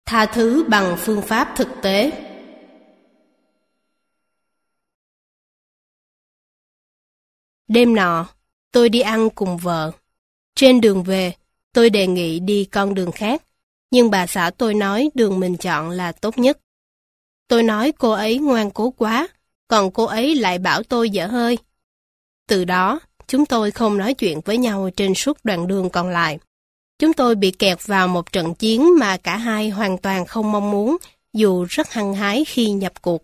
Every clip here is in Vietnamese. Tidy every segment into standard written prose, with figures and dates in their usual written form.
Tha thứ bằng phương pháp thực tế. Đêm nọ, tôi đi ăn cùng vợ. Trên đường về, tôi đề nghị đi con đường khác, nhưng bà xã tôi nói đường mình chọn là tốt nhất. Tôi nói cô ấy ngoan cố quá, còn cô ấy lại bảo tôi dở hơi. Từ đó, chúng tôi không nói chuyện với nhau trên suốt đoạn đường còn lại. Chúng tôi bị kẹt vào một trận chiến mà cả hai hoàn toàn không mong muốn, dù rất hăng hái khi nhập cuộc.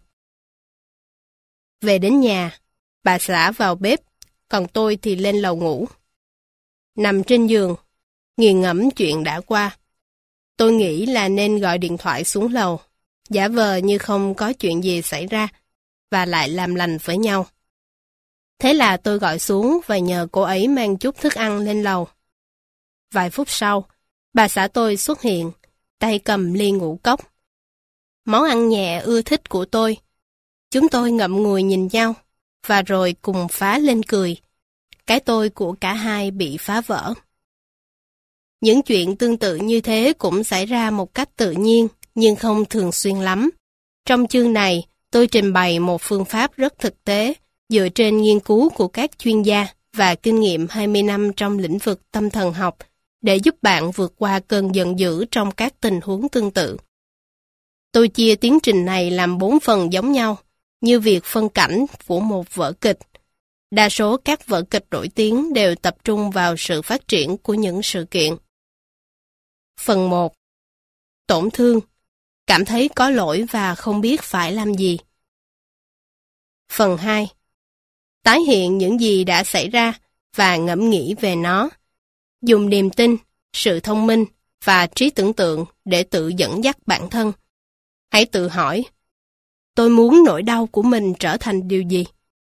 Về đến nhà, bà xã vào bếp, còn tôi thì lên lầu ngủ. Nằm trên giường, nghiền ngẫm chuyện đã qua. Tôi nghĩ là nên gọi điện thoại xuống lầu, giả vờ như không có chuyện gì xảy ra, và lại làm lành với nhau. Thế là tôi gọi xuống và nhờ cô ấy mang chút thức ăn lên lầu. Vài phút sau, bà xã tôi xuất hiện, tay cầm ly ngũ cốc. Món ăn nhẹ ưa thích của tôi. Chúng tôi ngậm ngùi nhìn nhau, và rồi cùng phá lên cười. Cái tôi của cả hai bị phá vỡ. Những chuyện tương tự như thế cũng xảy ra một cách tự nhiên, nhưng không thường xuyên lắm. Trong chương này, tôi trình bày một phương pháp rất thực tế, dựa trên nghiên cứu của các chuyên gia và kinh nghiệm 20 năm trong lĩnh vực tâm thần học, để giúp bạn vượt qua cơn giận dữ trong các tình huống tương tự. Tôi chia tiến trình này làm 4 phần giống nhau, như việc phân cảnh của một vở kịch. Đa số các vở kịch nổi tiếng đều tập trung vào sự phát triển của những sự kiện. Phần 1. Tổn thương. Cảm thấy có lỗi và không biết phải làm gì. Phần 2. Tái hiện những gì đã xảy ra và ngẫm nghĩ về nó. Dùng niềm tin, sự thông minh và trí tưởng tượng để tự dẫn dắt bản thân. Hãy tự hỏi, tôi muốn nỗi đau của mình trở thành điều gì?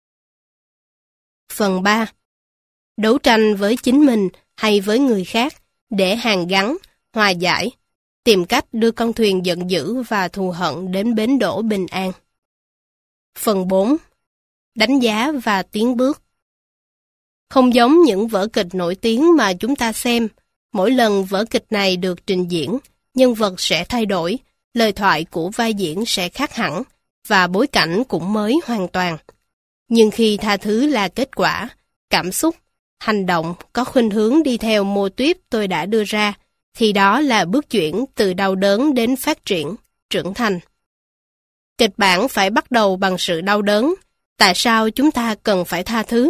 Phần 3. Đấu tranh với chính mình hay với người khác để hàn gắn, hòa giải, tìm cách đưa con thuyền giận dữ và thù hận đến bến đỗ bình an. Phần 4. Đánh giá và tiến bước. Không giống những vở kịch nổi tiếng mà chúng ta xem, mỗi lần vở kịch này được trình diễn, nhân vật sẽ thay đổi, lời thoại của vai diễn sẽ khác hẳn, và bối cảnh cũng mới hoàn toàn. Nhưng khi tha thứ là kết quả, cảm xúc, hành động có khuynh hướng đi theo mô típ tôi đã đưa ra, thì đó là bước chuyển từ đau đớn đến phát triển, trưởng thành. Kịch bản phải bắt đầu bằng sự đau đớn. Tại sao chúng ta cần phải tha thứ?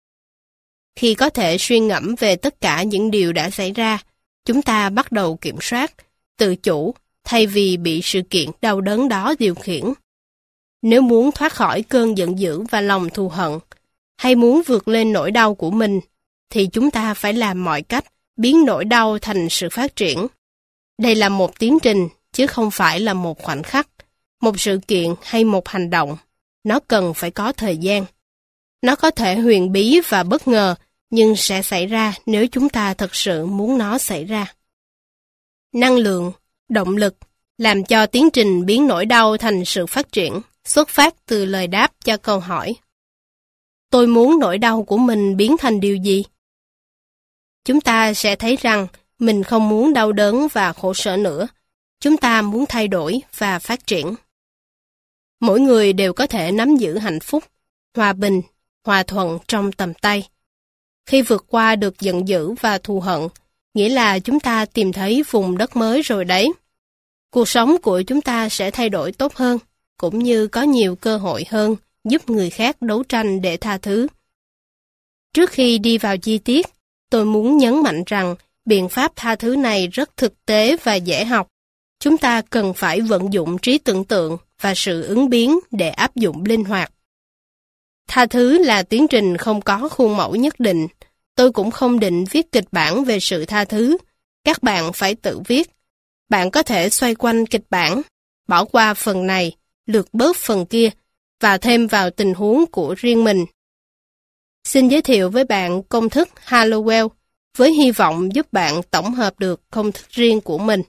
Khi có thể suy ngẫm về tất cả những điều đã xảy ra, chúng ta bắt đầu kiểm soát, tự chủ, thay vì bị sự kiện đau đớn đó điều khiển. Nếu muốn thoát khỏi cơn giận dữ và lòng thù hận, hay muốn vượt lên nỗi đau của mình, thì chúng ta phải làm mọi cách biến nỗi đau thành sự phát triển. Đây là một tiến trình, chứ không phải là một khoảnh khắc, một sự kiện hay một hành động. Nó cần phải có thời gian. Nó có thể huyền bí và bất ngờ, nhưng sẽ xảy ra nếu chúng ta thật sự muốn nó xảy ra. Năng lượng, động lực, làm cho tiến trình biến nỗi đau thành sự phát triển, xuất phát từ lời đáp cho câu hỏi. Tôi muốn nỗi đau của mình biến thành điều gì? Chúng ta sẽ thấy rằng mình không muốn đau đớn và khổ sở nữa. Chúng ta muốn thay đổi và phát triển. Mỗi người đều có thể nắm giữ hạnh phúc, hòa bình, hòa thuận trong tầm tay. Khi vượt qua được giận dữ và thù hận, nghĩa là chúng ta tìm thấy vùng đất mới rồi đấy. Cuộc sống của chúng ta sẽ thay đổi tốt hơn, cũng như có nhiều cơ hội hơn giúp người khác đấu tranh để tha thứ. Trước khi đi vào chi tiết, tôi muốn nhấn mạnh rằng biện pháp tha thứ này rất thực tế và dễ học. Chúng ta cần phải vận dụng trí tưởng tượng và sự ứng biến để áp dụng linh hoạt. Tha thứ là tiến trình không có khuôn mẫu nhất định. Tôi cũng không định viết kịch bản về sự tha thứ. Các bạn phải tự viết. Bạn có thể xoay quanh kịch bản, bỏ qua phần này, lược bớt phần kia, và thêm vào tình huống của riêng mình. Xin giới thiệu với bạn công thức Hallowell, với hy vọng giúp bạn tổng hợp được công thức riêng của mình.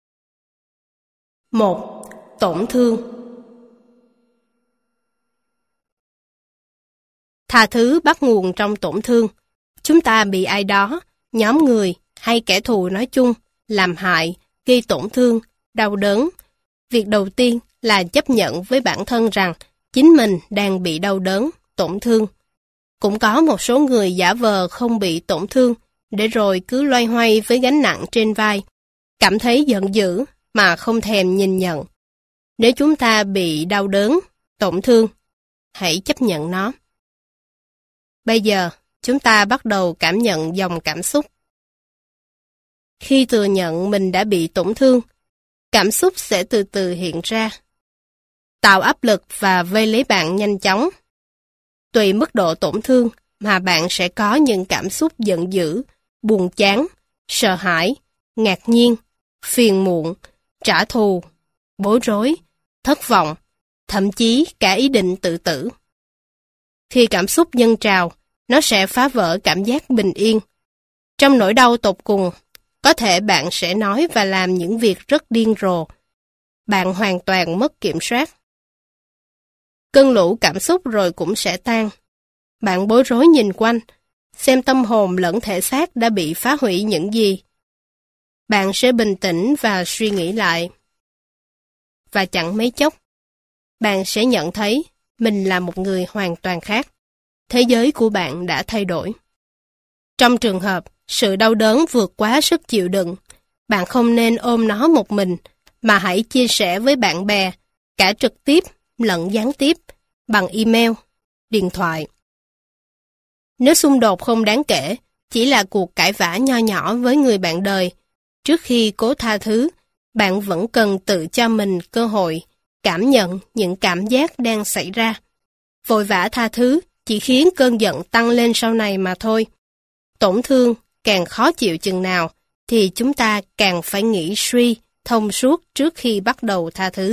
1. Tổn thương. Tha thứ bắt nguồn trong tổn thương. Chúng ta bị ai đó, nhóm người hay kẻ thù nói chung, làm hại, gây tổn thương, đau đớn. Việc đầu tiên là chấp nhận với bản thân rằng chính mình đang bị đau đớn, tổn thương. Cũng có một số người giả vờ không bị tổn thương, để rồi cứ loay hoay với gánh nặng trên vai, cảm thấy giận dữ mà không thèm nhìn nhận. Nếu chúng ta bị đau đớn, tổn thương, hãy chấp nhận nó. Bây giờ, chúng ta bắt đầu cảm nhận dòng cảm xúc. Khi thừa nhận mình đã bị tổn thương, cảm xúc sẽ từ từ hiện ra, tạo áp lực và vây lấy bạn nhanh chóng. Tùy mức độ tổn thương mà bạn sẽ có những cảm xúc giận dữ, buồn chán, sợ hãi, ngạc nhiên, phiền muộn, trả thù, bối rối, thất vọng, thậm chí cả ý định tự tử. Khi cảm xúc dâng trào, nó sẽ phá vỡ cảm giác bình yên. Trong nỗi đau tột cùng, có thể bạn sẽ nói và làm những việc rất điên rồ. Bạn hoàn toàn mất kiểm soát. Cơn lũ cảm xúc rồi cũng sẽ tan. Bạn bối rối nhìn quanh, xem tâm hồn lẫn thể xác đã bị phá hủy những gì. Bạn sẽ bình tĩnh và suy nghĩ lại. Và chẳng mấy chốc, bạn sẽ nhận thấy mình là một người hoàn toàn khác. Thế giới của bạn đã thay đổi. Trong trường hợp sự đau đớn vượt quá sức chịu đựng, bạn không nên ôm nó một mình, mà hãy chia sẻ với bạn bè, cả trực tiếp lẫn gián tiếp, bằng email, điện thoại. Nếu xung đột không đáng kể, chỉ là cuộc cãi vã nho nhỏ với người bạn đời, trước khi cố tha thứ, bạn vẫn cần tự cho mình cơ hội cảm nhận những cảm giác đang xảy ra. Vội vã tha thứ chỉ khiến cơn giận tăng lên sau này mà thôi. Tổn thương càng khó chịu chừng nào, thì chúng ta càng phải nghĩ suy, thông suốt trước khi bắt đầu tha thứ.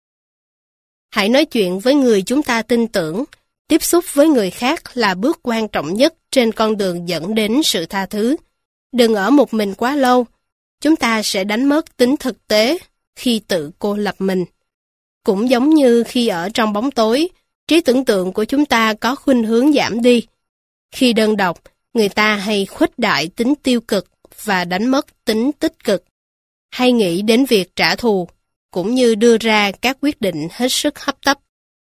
Hãy nói chuyện với người chúng ta tin tưởng. Tiếp xúc với người khác là bước quan trọng nhất trên con đường dẫn đến sự tha thứ. Đừng ở một mình quá lâu. Chúng ta sẽ đánh mất tính thực tế khi tự cô lập mình. Cũng giống như khi ở trong bóng tối, trí tưởng tượng của chúng ta có khuynh hướng giảm đi. Khi đơn độc, người ta hay khuếch đại tính tiêu cực và đánh mất tính tích cực. Hay nghĩ đến việc trả thù, cũng như đưa ra các quyết định hết sức hấp tấp.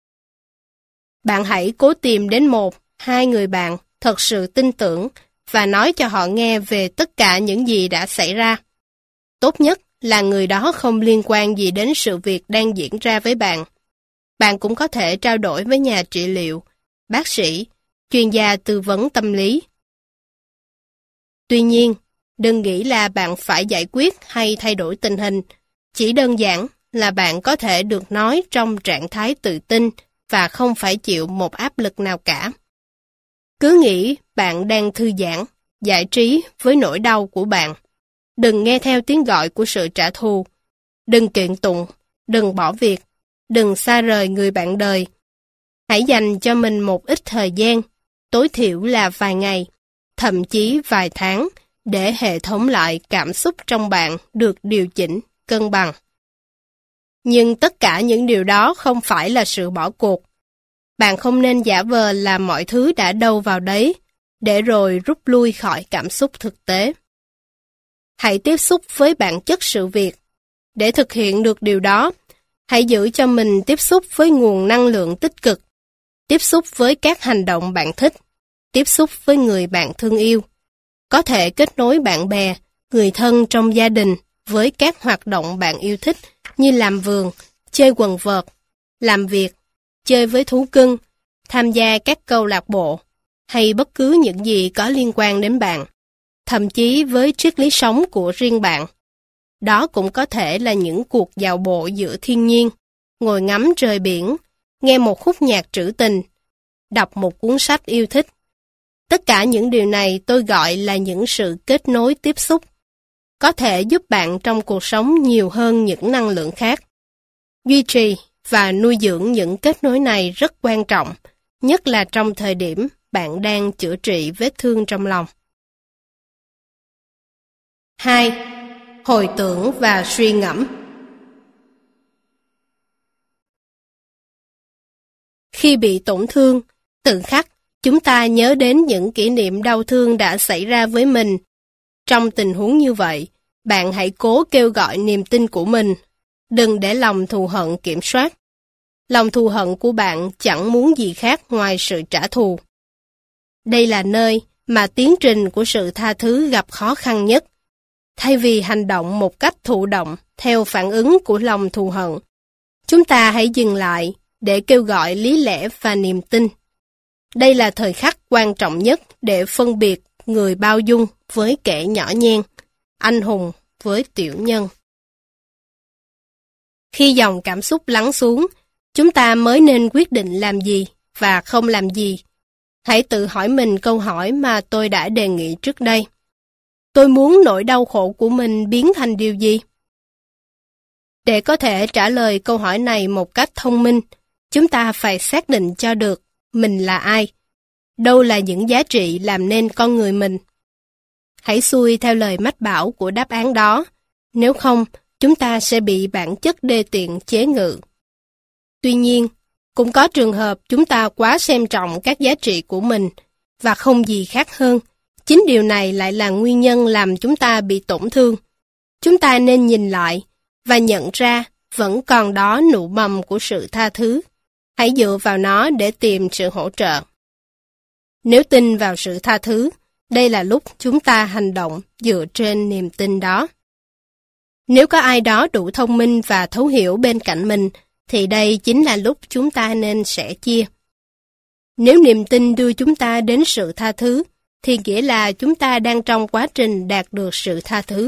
Bạn hãy cố tìm đến 1-2 người bạn thật sự tin tưởng và nói cho họ nghe về tất cả những gì đã xảy ra. Tốt nhất là người đó không liên quan gì đến sự việc đang diễn ra với bạn. Bạn cũng có thể trao đổi với nhà trị liệu, bác sĩ, chuyên gia tư vấn tâm lý. Tuy nhiên, đừng nghĩ là bạn phải giải quyết hay thay đổi tình hình. Chỉ đơn giản là bạn có thể được nói trong trạng thái tự tin và không phải chịu một áp lực nào cả. Cứ nghĩ bạn đang thư giãn, giải trí với nỗi đau của bạn. Đừng nghe theo tiếng gọi của sự trả thù. Đừng kiện tụng, đừng bỏ việc, đừng xa rời người bạn đời. Hãy dành cho mình một ít thời gian, tối thiểu là vài ngày, thậm chí vài tháng, để hệ thống lại cảm xúc trong bạn được điều chỉnh, cân bằng. Nhưng tất cả những điều đó không phải là sự bỏ cuộc. Bạn không nên giả vờ là mọi thứ đã đâu vào đấy, để rồi rút lui khỏi cảm xúc thực tế. Hãy tiếp xúc với bản chất sự việc. Để thực hiện được điều đó, hãy giữ cho mình tiếp xúc với nguồn năng lượng tích cực, tiếp xúc với các hành động bạn thích, tiếp xúc với người bạn thương yêu. Có thể kết nối bạn bè, người thân trong gia đình với các hoạt động bạn yêu thích như làm vườn, chơi quần vợt, làm việc, chơi với thú cưng, tham gia các câu lạc bộ, hay bất cứ những gì có liên quan đến bạn, thậm chí với triết lý sống của riêng bạn. Đó cũng có thể là những cuộc dạo bộ giữa thiên nhiên, ngồi ngắm trời biển, nghe một khúc nhạc trữ tình, đọc một cuốn sách yêu thích. Tất cả những điều này tôi gọi là những sự kết nối tiếp xúc, có thể giúp bạn trong cuộc sống nhiều hơn những năng lượng khác. Duy trì và nuôi dưỡng những kết nối này rất quan trọng, nhất là trong thời điểm bạn đang chữa trị vết thương trong lòng. 2. Hồi tưởng và suy ngẫm. Khi bị tổn thương, tự khắc, chúng ta nhớ đến những kỷ niệm đau thương đã xảy ra với mình. Trong tình huống như vậy, bạn hãy cố kêu gọi niềm tin của mình Đừng để lòng thù hận kiểm soát. Lòng thù hận của bạn chẳng muốn gì khác ngoài sự trả thù. Đây là nơi mà tiến trình của sự tha thứ gặp khó khăn nhất. Thay vì hành động một cách thụ động theo phản ứng của lòng thù hận, chúng ta hãy dừng lại để kêu gọi lý lẽ và niềm tin. Đây là thời khắc quan trọng nhất để phân biệt người bao dung với kẻ nhỏ nhen, anh hùng với tiểu nhân. Khi dòng cảm xúc lắng xuống, chúng ta mới nên quyết định làm gì và không làm gì. Hãy tự hỏi mình câu hỏi mà tôi đã đề nghị trước đây. Tôi muốn nỗi đau khổ của mình biến thành điều gì? Để có thể trả lời câu hỏi này một cách thông minh, chúng ta phải xác định cho được mình là ai, đâu là những giá trị làm nên con người mình. Hãy xuôi theo lời mách bảo của đáp án đó, nếu không, chúng ta sẽ bị bản chất đê tiện chế ngự. Tuy nhiên, cũng có trường hợp chúng ta quá xem trọng các giá trị của mình, và không gì khác hơn. Chính điều này lại là nguyên nhân làm chúng ta bị tổn thương. Chúng ta nên nhìn lại và nhận ra vẫn còn đó nụ mầm của sự tha thứ. Hãy dựa vào nó để tìm sự hỗ trợ. Nếu tin vào sự tha thứ, đây là lúc chúng ta hành động dựa trên niềm tin đó. Nếu có ai đó đủ thông minh và thấu hiểu bên cạnh mình, thì đây chính là lúc chúng ta nên sẻ chia. Nếu niềm tin đưa chúng ta đến sự tha thứ, thì nghĩa là chúng ta đang trong quá trình đạt được sự tha thứ.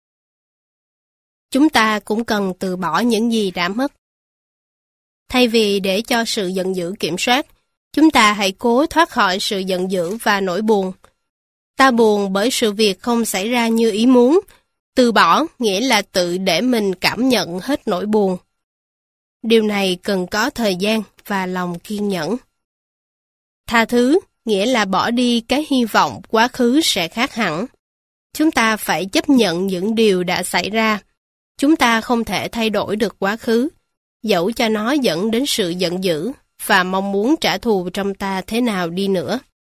Chúng ta cũng cần từ bỏ những gì đã mất. Thay vì để cho sự giận dữ kiểm soát, chúng ta hãy cố thoát khỏi sự giận dữ và nỗi buồn. Ta buồn bởi sự việc không xảy ra như ý muốn. Từ bỏ nghĩa là tự để mình cảm nhận hết nỗi buồn. Điều này cần có thời gian và lòng kiên nhẫn. Tha thứ nghĩa là bỏ đi cái hy vọng quá khứ sẽ khác hẳn. Chúng ta phải chấp nhận những điều đã xảy ra. Chúng ta không thể thay đổi được quá khứ, dẫu cho nó dẫn đến sự giận dữ và mong muốn trả thù trong ta thế nào đi nữa.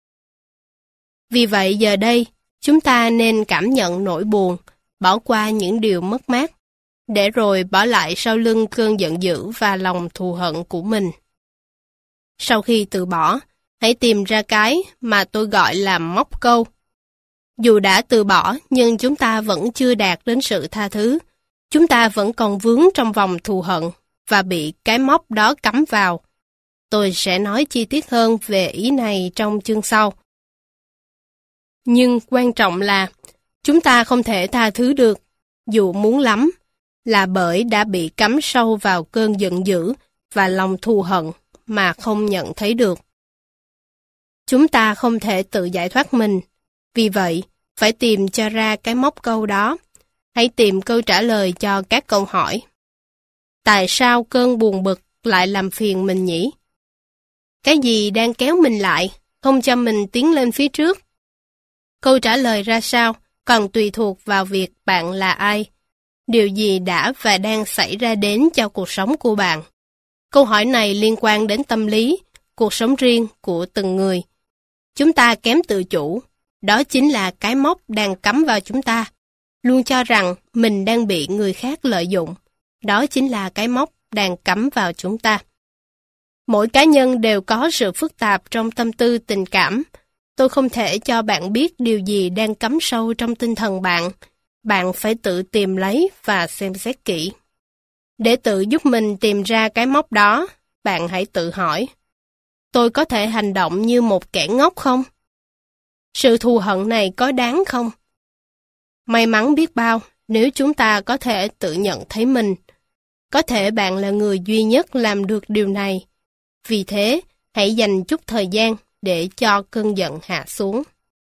Vì vậy giờ đây, chúng ta nên cảm nhận nỗi buồn, bỏ qua những điều mất mát, để rồi bỏ lại sau lưng cơn giận dữ và lòng thù hận của mình. Sau khi từ bỏ, hãy tìm ra cái mà tôi gọi là móc câu. Dù đã từ bỏ nhưng chúng ta vẫn chưa đạt đến sự tha thứ. Chúng ta vẫn còn vướng trong vòng thù hận và bị cái móc đó cắm vào. Tôi sẽ nói chi tiết hơn về ý này trong chương sau. Nhưng quan trọng là chúng ta không thể tha thứ được, dù muốn lắm, là bởi đã bị cắm sâu vào cơn giận dữ và lòng thù hận mà không nhận thấy được. Chúng ta không thể tự giải thoát mình, vì vậy phải tìm cho ra cái móc câu đó. Hãy tìm câu trả lời cho các câu hỏi. Tại sao cơn buồn bực lại làm phiền mình nhỉ? Cái gì đang kéo mình lại, không cho mình tiến lên phía trước? Câu trả lời ra sao còn tùy thuộc vào việc bạn là ai, điều gì đã và đang xảy ra đến cho cuộc sống của bạn. Câu hỏi này liên quan đến tâm lý, cuộc sống riêng của từng người. Chúng ta kém tự chủ, đó chính là cái móc đang cắm vào chúng ta. Luôn cho rằng mình đang bị người khác lợi dụng, đó chính là cái móc đang cắm vào chúng ta. Mỗi cá nhân đều có sự phức tạp trong tâm tư tình cảm. Tôi không thể cho bạn biết điều gì đang cắm sâu trong tinh thần bạn. Bạn phải tự tìm lấy và xem xét kỹ. Để tự giúp mình tìm ra cái móc đó, bạn hãy tự hỏi. Tôi có thể hành động như một kẻ ngốc không? Sự thù hận này có đáng không? May mắn biết bao nếu chúng ta có thể tự nhận thấy mình. Có thể bạn là người duy nhất làm được điều này. Vì thế, hãy dành chút thời gian để cho cơn giận hạ xuống.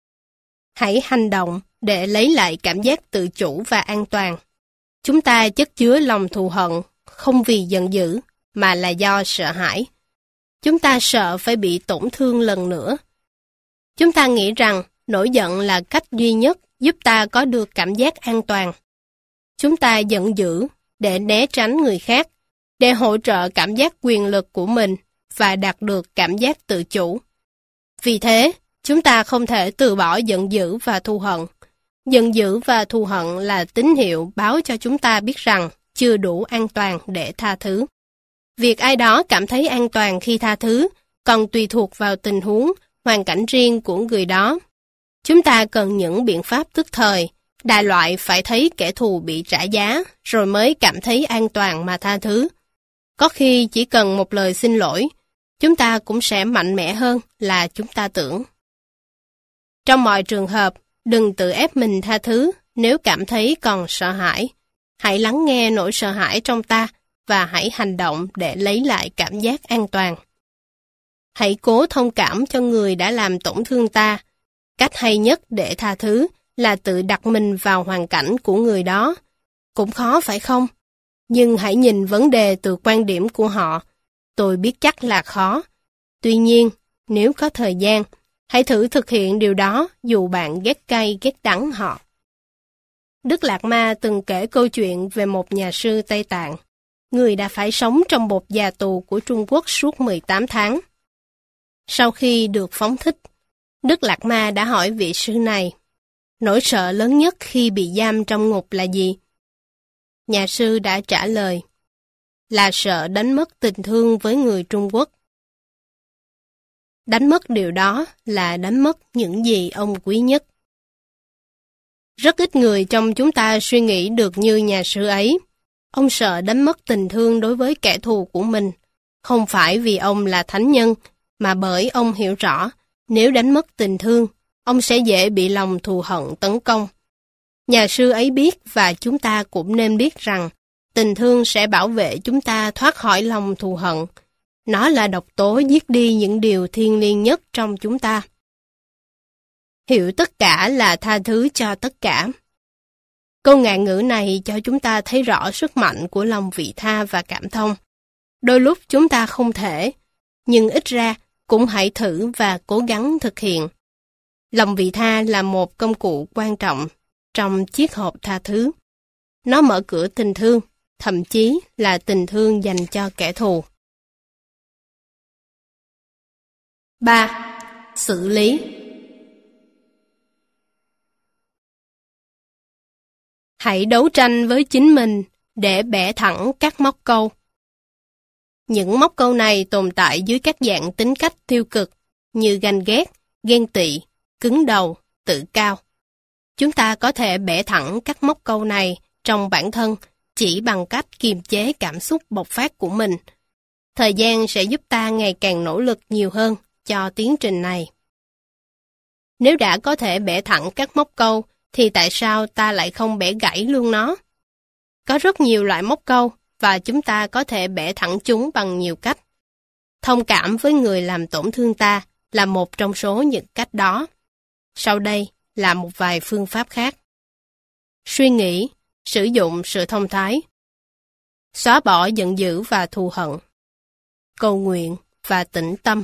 Hãy hành động để lấy lại cảm giác tự chủ và an toàn. Chúng ta chất chứa lòng thù hận không vì giận dữ mà là do sợ hãi. Chúng ta sợ phải bị tổn thương lần nữa. Chúng ta nghĩ rằng nổi giận là cách duy nhất giúp ta có được cảm giác an toàn. Chúng ta giận dữ để né tránh người khác, để hỗ trợ cảm giác quyền lực của mình và đạt được cảm giác tự chủ. Vì thế, chúng ta không thể từ bỏ giận dữ và thù hận. Giận dữ và thù hận là tín hiệu báo cho chúng ta biết rằng chưa đủ an toàn để tha thứ. Việc ai đó cảm thấy an toàn khi tha thứ còn tùy thuộc vào tình huống, hoàn cảnh riêng của người đó. Chúng ta cần những biện pháp tức thời, đại loại phải thấy kẻ thù bị trả giá, rồi mới cảm thấy an toàn mà tha thứ. Có khi chỉ cần một lời xin lỗi, chúng ta cũng sẽ mạnh mẽ hơn là chúng ta tưởng. Trong mọi trường hợp, đừng tự ép mình tha thứ nếu cảm thấy còn sợ hãi. Hãy lắng nghe nỗi sợ hãi trong ta và hãy hành động để lấy lại cảm giác an toàn. Hãy cố thông cảm cho người đã làm tổn thương ta. Cách hay nhất để tha thứ là tự đặt mình vào hoàn cảnh của người đó. Cũng khó phải không? Nhưng hãy nhìn vấn đề từ quan điểm của họ. Tôi biết chắc là khó. Tuy nhiên, nếu có thời gian, hãy thử thực hiện điều đó dù bạn ghét cay ghét đắng họ. Đức Đạt Ma từng kể câu chuyện về một nhà sư Tây Tạng. Người đã phải sống trong một nhà tù của Trung Quốc suốt 18 tháng. Sau khi được phóng thích, Đức Đạt Ma đã hỏi vị sư này, nỗi sợ lớn nhất khi bị giam trong ngục là gì? Nhà sư đã trả lời, là sợ đánh mất tình thương với người Trung Quốc. Đánh mất điều đó là đánh mất những gì ông quý nhất. Rất ít người trong chúng ta suy nghĩ được như nhà sư ấy. Ông sợ đánh mất tình thương đối với kẻ thù của mình, không phải vì ông là thánh nhân, mà bởi ông hiểu rõ, nếu đánh mất tình thương, ông sẽ dễ bị lòng thù hận tấn công. Nhà sư ấy biết và chúng ta cũng nên biết rằng, tình thương sẽ bảo vệ chúng ta thoát khỏi lòng thù hận. Nó là độc tố giết đi những điều thiêng liêng nhất trong chúng ta. Hiểu tất cả là tha thứ cho tất cả. Câu ngạn ngữ này cho chúng ta thấy rõ sức mạnh của lòng vị tha và cảm thông. Đôi lúc chúng ta không thể, nhưng ít ra cũng hãy thử và cố gắng thực hiện. Lòng vị tha là một công cụ quan trọng trong chiếc hộp tha thứ. Nó mở cửa tình thương, thậm chí là tình thương dành cho kẻ thù. 3. Xử lý. Hãy đấu tranh với chính mình để bẻ thẳng các móc câu. Những móc câu này tồn tại dưới các dạng tính cách tiêu cực như ganh ghét, ghen tị, cứng đầu, tự cao. Chúng ta có thể bẻ thẳng các móc câu này trong bản thân chỉ bằng cách kiềm chế cảm xúc bộc phát của mình. Thời gian sẽ giúp ta ngày càng nỗ lực nhiều hơn cho tiến trình này. Nếu đã có thể bẻ thẳng các móc câu, thì tại sao ta lại không bẻ gãy luôn nó? Có rất nhiều loại móc câu, và chúng ta có thể bẻ thẳng chúng bằng nhiều cách. Thông cảm với người làm tổn thương ta là một trong số những cách đó. Sau đây là một vài phương pháp khác. Suy nghĩ, sử dụng sự thông thái. Xóa bỏ giận dữ và thù hận. Cầu nguyện và tĩnh tâm.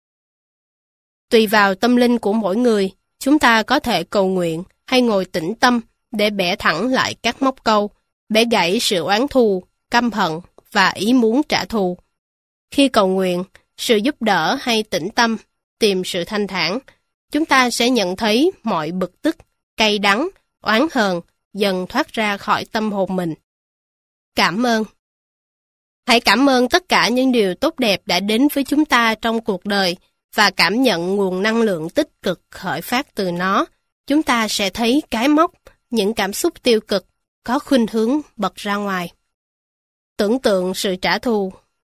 Tùy vào tâm linh của mỗi người, chúng ta có thể cầu nguyện hay ngồi tĩnh tâm để bẻ thẳng lại các móc câu, bẻ gãy sự oán thù, căm hận và ý muốn trả thù. Khi cầu nguyện, sự giúp đỡ hay tĩnh tâm, tìm sự thanh thản, chúng ta sẽ nhận thấy mọi bực tức, cay đắng, oán hờn dần thoát ra khỏi tâm hồn mình. Cảm ơn. Hãy cảm ơn tất cả những điều tốt đẹp đã đến với chúng ta trong cuộc đời và cảm nhận nguồn năng lượng tích cực khởi phát từ nó. Chúng ta sẽ thấy cái móc, những cảm xúc tiêu cực có khuynh hướng bật ra ngoài. Tưởng tượng sự trả thù.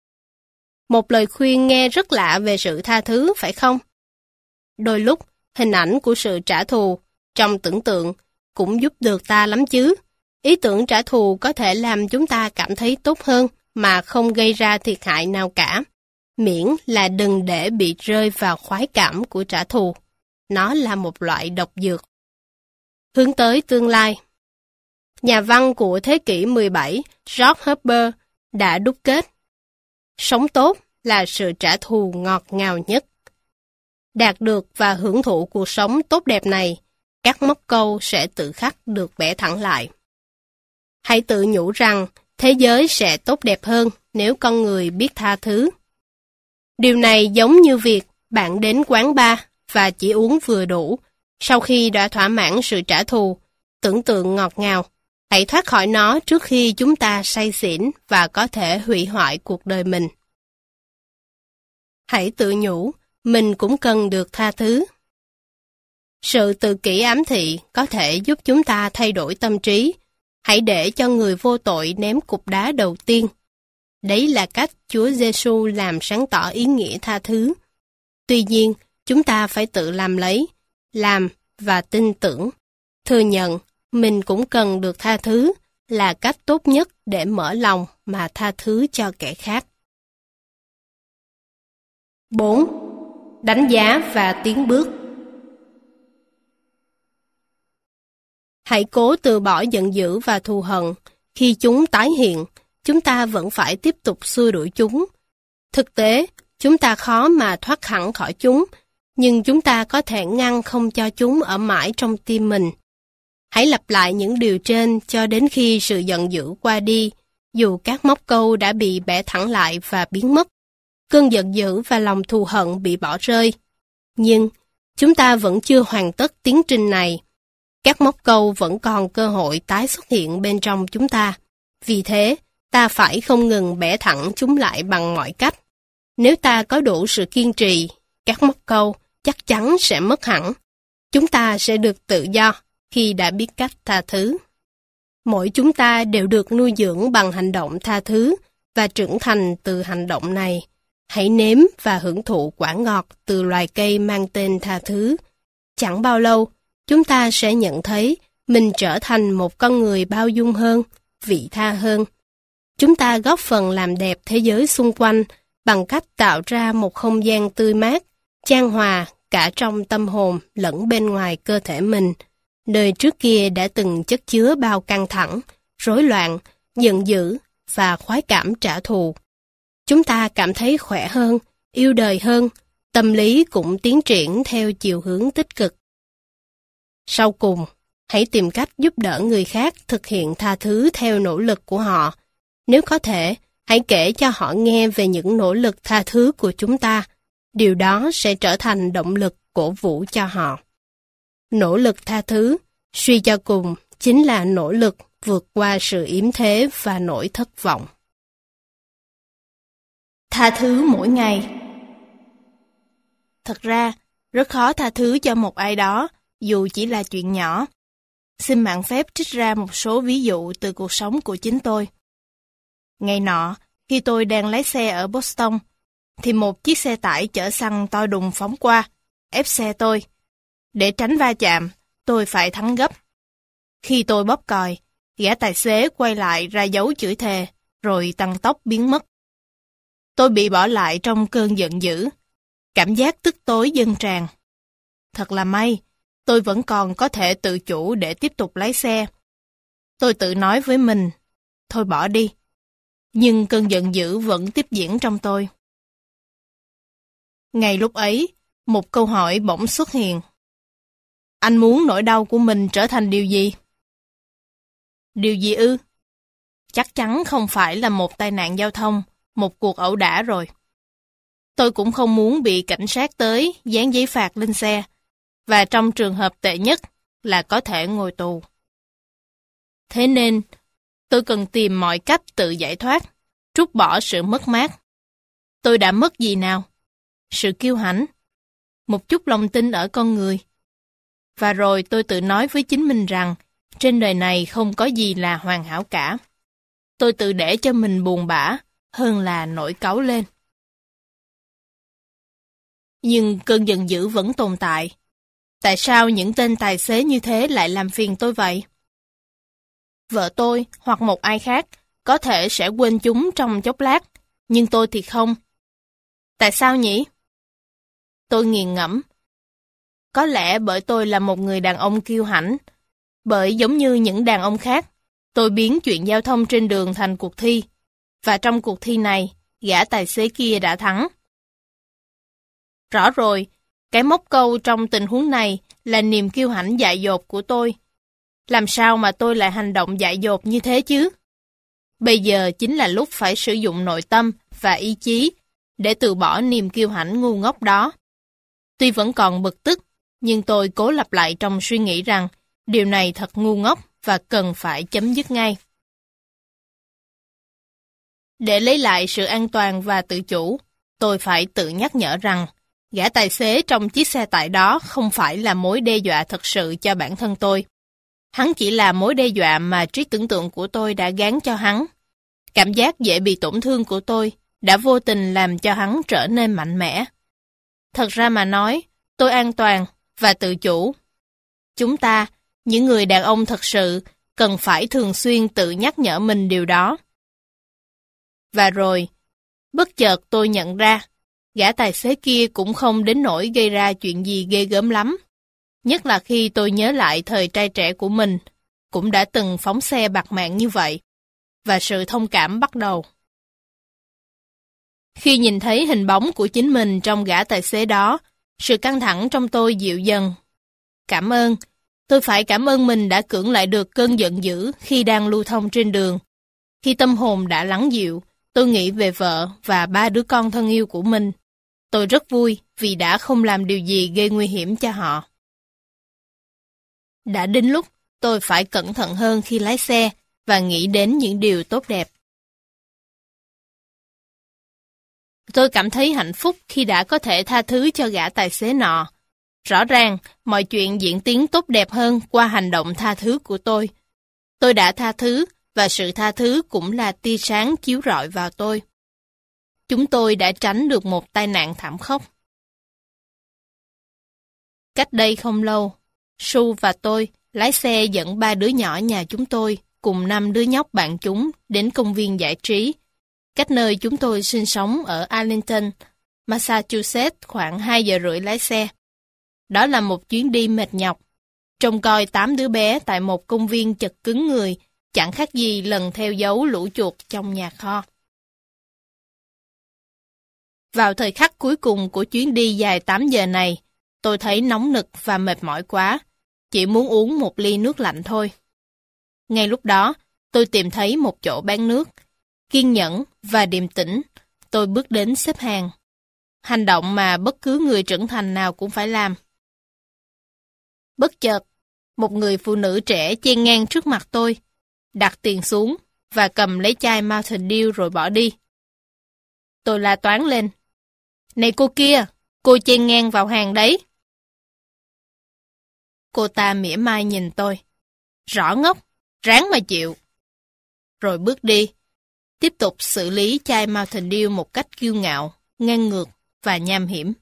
Một lời khuyên nghe rất lạ về sự tha thứ, phải không? Đôi lúc, hình ảnh của sự trả thù trong tưởng tượng cũng giúp được ta lắm chứ. Ý tưởng trả thù có thể làm chúng ta cảm thấy tốt hơn mà không gây ra thiệt hại nào cả. Miễn là đừng để bị rơi vào khoái cảm của trả thù. Nó là một loại độc dược. Hướng tới tương lai. Nhà văn của thế kỷ 17, George Herbert, đã đúc kết. Sống tốt là sự trả thù ngọt ngào nhất. Đạt được và hưởng thụ cuộc sống tốt đẹp này, các móc câu sẽ tự khắc được bẻ thẳng lại. Hãy tự nhủ rằng thế giới sẽ tốt đẹp hơn nếu con người biết tha thứ. Điều này giống như việc bạn đến quán bar và chỉ uống vừa đủ. Sau khi đã thỏa mãn sự trả thù, tưởng tượng ngọt ngào, Hãy thoát khỏi nó trước khi chúng ta say xỉn và có thể hủy hoại cuộc đời mình. Hãy tự nhủ, mình cũng cần được tha thứ. Sự tự kỷ ám thị có thể giúp chúng ta thay đổi tâm trí. Hãy để cho người vô tội ném cục đá đầu tiên. Đấy là cách Chúa Giêsu làm sáng tỏ ý nghĩa tha thứ. Tuy nhiên, chúng ta phải tự làm và tin tưởng. Thừa nhận, mình cũng cần được tha thứ là cách tốt nhất để mở lòng mà tha thứ cho kẻ khác. 4. Đánh giá và tiến bước. Hãy cố từ bỏ giận dữ và thù hận. Khi chúng tái hiện, chúng ta vẫn phải tiếp tục xua đuổi chúng. Thực tế, chúng ta khó mà thoát hẳn khỏi chúng, nhưng chúng ta có thể ngăn không cho chúng ở mãi trong tim mình. Hãy lặp lại những điều trên cho đến khi sự giận dữ qua đi, dù các móc câu đã bị bẻ thẳng lại và biến mất. Cơn giận dữ và lòng thù hận bị bỏ rơi. Nhưng, chúng ta vẫn chưa hoàn tất tiến trình này. Các móc câu vẫn còn cơ hội tái xuất hiện bên trong chúng ta. Vì thế, ta phải không ngừng bẻ thẳng chúng lại bằng mọi cách. Nếu ta có đủ sự kiên trì, các móc câu chắc chắn sẽ mất hẳn. Chúng ta sẽ được tự do khi đã biết cách tha thứ. Mỗi chúng ta đều được nuôi dưỡng bằng hành động tha thứ và trưởng thành từ hành động này. Hãy nếm và hưởng thụ quả ngọt từ loài cây mang tên tha thứ. Chẳng bao lâu, chúng ta sẽ nhận thấy mình trở thành một con người bao dung hơn, vị tha hơn. Chúng ta góp phần làm đẹp thế giới xung quanh bằng cách tạo ra một không gian tươi mát, chan hòa cả trong tâm hồn lẫn bên ngoài cơ thể mình. Nơi trước kia đã từng chất chứa bao căng thẳng, rối loạn, giận dữ và khoái cảm trả thù. Chúng ta cảm thấy khỏe hơn, yêu đời hơn, tâm lý cũng tiến triển theo chiều hướng tích cực. Sau cùng, hãy tìm cách giúp đỡ người khác thực hiện tha thứ theo nỗ lực của họ. Nếu có thể, hãy kể cho họ nghe về những nỗ lực tha thứ của chúng ta. Điều đó sẽ trở thành động lực cổ vũ cho họ. Nỗ lực tha thứ, suy cho cùng, chính là nỗ lực vượt qua sự yếm thế và nỗi thất vọng. Tha thứ mỗi ngày. Thật ra, rất khó tha thứ cho một ai đó, dù chỉ là chuyện nhỏ. Xin mạn phép trích ra một số ví dụ từ cuộc sống của chính tôi. Ngày nọ, khi tôi đang lái xe ở Boston, thì một chiếc xe tải chở xăng to đùng phóng qua, ép xe tôi. Để tránh va chạm, tôi phải thắng gấp. Khi tôi bóp còi, gã tài xế quay lại ra dấu chửi thề, rồi tăng tốc biến mất. Tôi bị bỏ lại trong cơn giận dữ. Cảm giác tức tối dâng tràn. Thật là may, tôi vẫn còn có thể tự chủ để tiếp tục lái xe. Tôi tự nói với mình, thôi bỏ đi. Nhưng cơn giận dữ vẫn tiếp diễn trong tôi. Ngay lúc ấy, một câu hỏi bỗng xuất hiện. Anh muốn nỗi đau của mình trở thành điều gì? Điều gì ư? Chắc chắn không phải là một tai nạn giao thông, một cuộc ẩu đả rồi. Tôi cũng không muốn bị cảnh sát tới dán giấy phạt lên xe, và trong trường hợp tệ nhất là có thể ngồi tù. Thế nên, tôi cần tìm mọi cách tự giải thoát, trút bỏ sự mất mát. Tôi đã mất gì nào? Sự kiêu hãnh, một chút lòng tin ở con người. Và rồi tôi tự nói với chính mình rằng, trên đời này không có gì là hoàn hảo cả. Tôi tự để cho mình buồn bã, hơn là nổi cáu lên. Nhưng cơn giận dữ vẫn tồn tại. Tại sao những tên tài xế như thế lại làm phiền tôi vậy? Vợ tôi hoặc một ai khác có thể sẽ quên chúng trong chốc lát, nhưng tôi thì không. Tại sao nhỉ? Tôi nghiền ngẫm. Có lẽ bởi tôi là một người đàn ông kiêu hãnh. Bởi giống như những đàn ông khác, tôi biến chuyện giao thông trên đường thành cuộc thi. Và trong cuộc thi này, gã tài xế kia đã thắng. Rõ rồi, cái móc câu trong tình huống này là niềm kiêu hãnh dại dột của tôi. Làm sao mà tôi lại hành động dại dột như thế chứ? Bây giờ chính là lúc phải sử dụng nội tâm và ý chí để từ bỏ niềm kiêu hãnh ngu ngốc đó. Tuy vẫn còn bực tức, nhưng tôi cố lặp lại trong suy nghĩ rằng điều này thật ngu ngốc và cần phải chấm dứt ngay. Để lấy lại sự an toàn và tự chủ, tôi phải tự nhắc nhở rằng gã tài xế trong chiếc xe tải đó không phải là mối đe dọa thật sự cho bản thân tôi. Hắn chỉ là mối đe dọa mà trí tưởng tượng của tôi đã gán cho hắn. Cảm giác dễ bị tổn thương của tôi đã vô tình làm cho hắn trở nên mạnh mẽ. Thật ra mà nói, tôi an toàn và tự chủ. Chúng ta, những người đàn ông thật sự, cần phải thường xuyên tự nhắc nhở mình điều đó. Và rồi, bất chợt tôi nhận ra, gã tài xế kia cũng không đến nỗi gây ra chuyện gì ghê gớm lắm. Nhất là khi tôi nhớ lại thời trai trẻ của mình, cũng đã từng phóng xe bạt mạng như vậy. Và sự thông cảm bắt đầu. Khi nhìn thấy hình bóng của chính mình trong gã tài xế đó, sự căng thẳng trong tôi dịu dần. Cảm ơn. Tôi phải cảm ơn mình đã cưỡng lại được cơn giận dữ khi đang lưu thông trên đường. Khi tâm hồn đã lắng dịu, tôi nghĩ về vợ và 3 đứa con thân yêu của mình. Tôi rất vui vì đã không làm điều gì gây nguy hiểm cho họ. Đã đến lúc tôi phải cẩn thận hơn khi lái xe và nghĩ đến những điều tốt đẹp. Tôi cảm thấy hạnh phúc khi đã có thể tha thứ cho gã tài xế nọ. Rõ ràng, mọi chuyện diễn tiến tốt đẹp hơn qua hành động tha thứ của tôi. Tôi đã tha thứ, và sự tha thứ cũng là tia sáng chiếu rọi vào tôi. Chúng tôi đã tránh được một tai nạn thảm khốc. Cách đây không lâu, Sue và tôi lái xe dẫn 3 đứa nhỏ nhà chúng tôi cùng 5 đứa nhóc bạn chúng đến công viên giải trí, cách nơi chúng tôi sinh sống ở Arlington, Massachusetts khoảng 2 giờ rưỡi lái xe. Đó là một chuyến đi mệt nhọc. Trông coi 8 đứa bé tại một công viên chật cứng người, chẳng khác gì lần theo dấu lũ chuột trong nhà kho. Vào thời khắc cuối cùng của chuyến đi dài 8 giờ này, tôi thấy nóng nực và mệt mỏi quá, chỉ muốn uống một ly nước lạnh thôi. Ngay lúc đó, tôi tìm thấy một chỗ bán nước. Kiên nhẫn và điềm tĩnh, tôi bước đến xếp hàng. Hành động mà bất cứ người trưởng thành nào cũng phải làm. Bất chợt, một người phụ nữ trẻ chen ngang trước mặt tôi, đặt tiền xuống và cầm lấy chai Mountain Dew rồi bỏ đi. Tôi la toáng lên. Này cô kia, cô chen ngang vào hàng đấy. Cô ta mỉa mai nhìn tôi. Rõ ngốc, ráng mà chịu. Rồi bước đi, tiếp tục xử lý chai Mountain Dew một cách kiêu ngạo, ngang ngược và nham hiểm.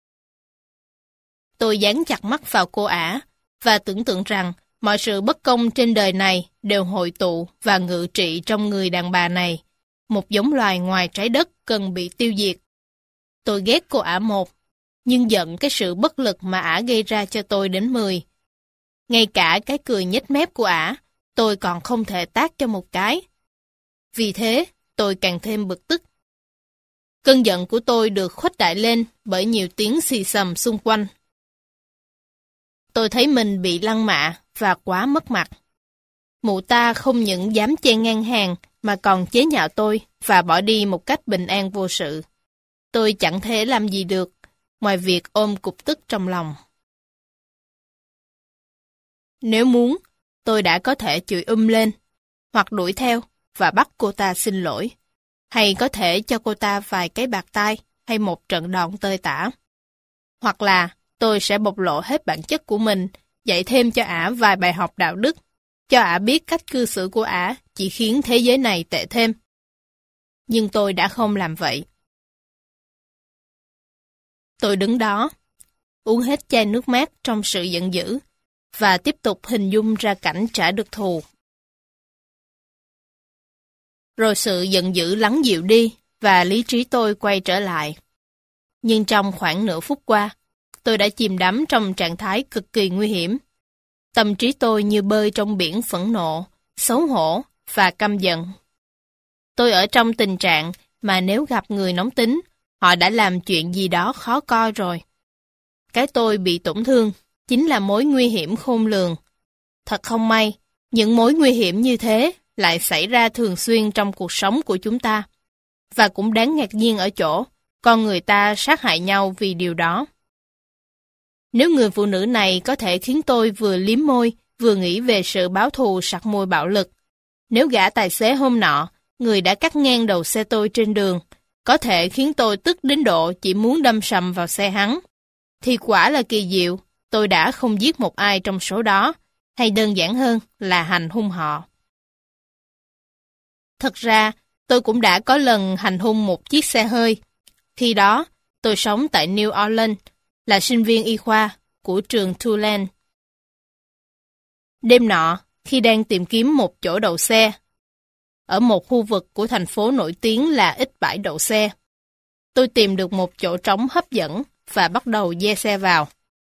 Tôi dán chặt mắt vào cô ả và tưởng tượng rằng mọi sự bất công trên đời này đều hội tụ và ngự trị trong người đàn bà này, một giống loài ngoài trái đất cần bị tiêu diệt. Tôi ghét cô ả 1, nhưng giận cái sự bất lực mà ả gây ra cho tôi đến 10. Ngay cả cái cười nhếch mép của ả, tôi còn không thể tát cho một cái. Vì thế, tôi càng thêm bực tức. Cơn giận của tôi được khuếch đại lên bởi nhiều tiếng xì xầm xung quanh. Tôi thấy mình bị lăng mạ và quá mất mặt. Mụ ta không những dám chen ngang hàng mà còn chế nhạo tôi và bỏ đi một cách bình an vô sự. Tôi chẳng thể làm gì được, ngoài việc ôm cục tức trong lòng. Nếu muốn, tôi đã có thể chửi lên, hoặc đuổi theo và bắt cô ta xin lỗi, hay có thể cho cô ta vài cái bạt tai hay một trận đòn tơi tả. Hoặc là tôi sẽ bộc lộ hết bản chất của mình, dạy thêm cho ả vài bài học đạo đức, cho ả biết cách cư xử của ả chỉ khiến thế giới này tệ thêm. Nhưng tôi đã không làm vậy. Tôi đứng đó, uống hết chai nước mát trong sự giận dữ, và tiếp tục hình dung ra cảnh trả được thù. Rồi sự giận dữ lắng dịu đi, và lý trí tôi quay trở lại. Nhưng trong khoảng nửa phút qua, tôi đã chìm đắm trong trạng thái cực kỳ nguy hiểm. Tâm trí tôi như bơi trong biển phẫn nộ, xấu hổ và căm giận. Tôi ở trong tình trạng mà nếu gặp người nóng tính, họ đã làm chuyện gì đó khó coi rồi. Cái tôi bị tổn thương chính là mối nguy hiểm khôn lường. Thật không may, những mối nguy hiểm như thế lại xảy ra thường xuyên trong cuộc sống của chúng ta. Và cũng đáng ngạc nhiên ở chỗ, con người ta sát hại nhau vì điều đó. Nếu người phụ nữ này có thể khiến tôi vừa liếm môi, vừa nghĩ về sự báo thù sặc mùi bạo lực. Nếu gã tài xế hôm nọ, người đã cắt ngang đầu xe tôi trên đường, có thể khiến tôi tức đến độ chỉ muốn đâm sầm vào xe hắn, thì quả là kỳ diệu, tôi đã không giết một ai trong số đó, hay đơn giản hơn là hành hung họ. Thật ra, tôi cũng đã có lần hành hung một chiếc xe hơi. Khi đó, tôi sống tại New Orleans, là sinh viên y khoa của trường Tulane. Đêm nọ, khi đang tìm kiếm một chỗ đậu xe, ở một khu vực của thành phố nổi tiếng là ít bãi đậu xe, tôi tìm được một chỗ trống hấp dẫn và bắt đầu giê xe vào.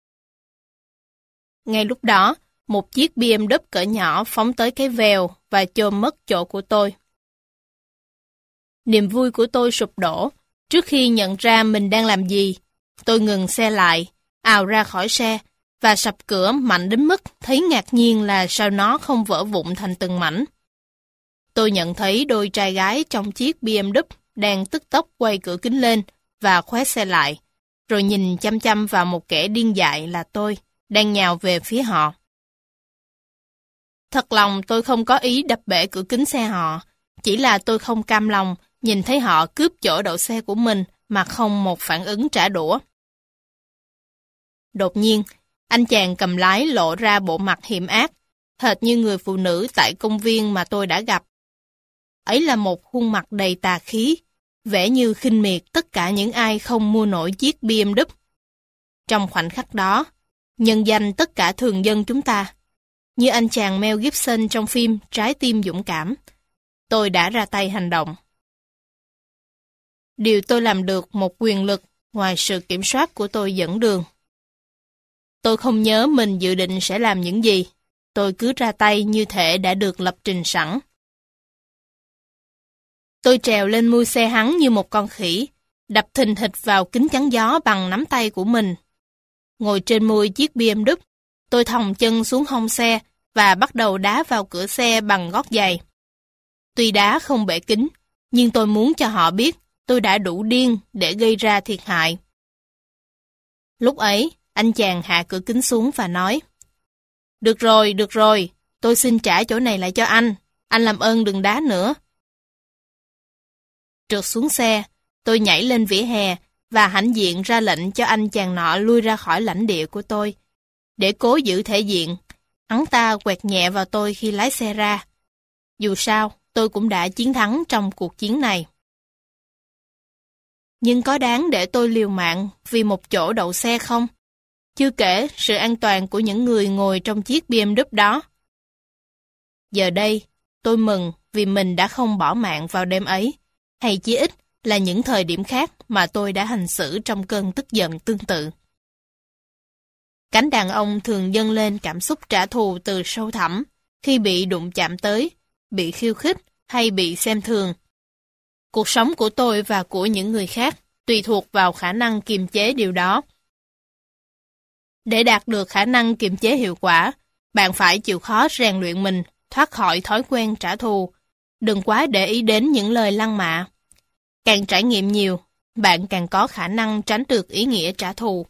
Ngay lúc đó, một chiếc BMW cỡ nhỏ phóng tới cái vèo và chôm mất chỗ của tôi. Niềm vui của tôi sụp đổ. Trước khi nhận ra mình đang làm gì, tôi ngừng xe lại, ào ra khỏi xe và sập cửa mạnh đến mức thấy ngạc nhiên là sao nó không vỡ vụn thành từng mảnh. Tôi nhận thấy đôi trai gái trong chiếc BMW đang tức tốc quay cửa kính lên và khóa xe lại, rồi nhìn chăm chăm vào một kẻ điên dại là tôi, đang nhào về phía họ. Thật lòng tôi không có ý đập bể cửa kính xe họ, chỉ là tôi không cam lòng nhìn thấy họ cướp chỗ đậu xe của mình mà không một phản ứng trả đũa. Đột nhiên, anh chàng cầm lái lộ ra bộ mặt hiểm ác, hệt như người phụ nữ tại công viên mà tôi đã gặp. Ấy là một khuôn mặt đầy tà khí, vẻ như khinh miệt tất cả những ai không mua nổi chiếc BMW. Trong khoảnh khắc đó, nhân danh tất cả thường dân chúng ta, như anh chàng Mel Gibson trong phim Trái tim dũng cảm, tôi đã ra tay hành động. Điều tôi làm được một quyền lực ngoài sự kiểm soát của tôi dẫn đường. Tôi không nhớ mình dự định sẽ làm những gì, tôi cứ ra tay như thể đã được lập trình sẵn. Tôi trèo lên mui xe hắn như một con khỉ, đập thình thịch vào kính chắn gió bằng nắm tay của mình. Ngồi trên mui chiếc BMW, tôi thòng chân xuống hông xe và bắt đầu đá vào cửa xe bằng gót giày. Tuy đá không bể kính, nhưng tôi muốn cho họ biết tôi đã đủ điên để gây ra thiệt hại. Lúc ấy, anh chàng hạ cửa kính xuống và nói: được rồi, tôi xin trả chỗ này lại cho anh làm ơn đừng đá nữa. Trượt xuống xe, tôi nhảy lên vỉa hè và hãnh diện ra lệnh cho anh chàng nọ lui ra khỏi lãnh địa của tôi. Để cố giữ thể diện, hắn ta quẹt nhẹ vào tôi khi lái xe ra. Dù sao, tôi cũng đã chiến thắng trong cuộc chiến này. Nhưng có đáng để tôi liều mạng vì một chỗ đậu xe không? Chưa kể sự an toàn của những người ngồi trong chiếc BMW đó. Giờ đây, tôi mừng vì mình đã không bỏ mạng vào đêm ấy, hay chí ít là những thời điểm khác mà tôi đã hành xử trong cơn tức giận tương tự. Cánh đàn ông thường dâng lên cảm xúc trả thù từ sâu thẳm khi bị đụng chạm tới, bị khiêu khích hay bị xem thường. Cuộc sống của tôi và của những người khác tùy thuộc vào khả năng kiềm chế điều đó. Để đạt được khả năng kiềm chế hiệu quả, bạn phải chịu khó rèn luyện mình thoát khỏi thói quen trả thù. Đừng quá để ý đến những lời lăng mạ. Càng trải nghiệm nhiều, bạn càng có khả năng tránh được ý nghĩa trả thù.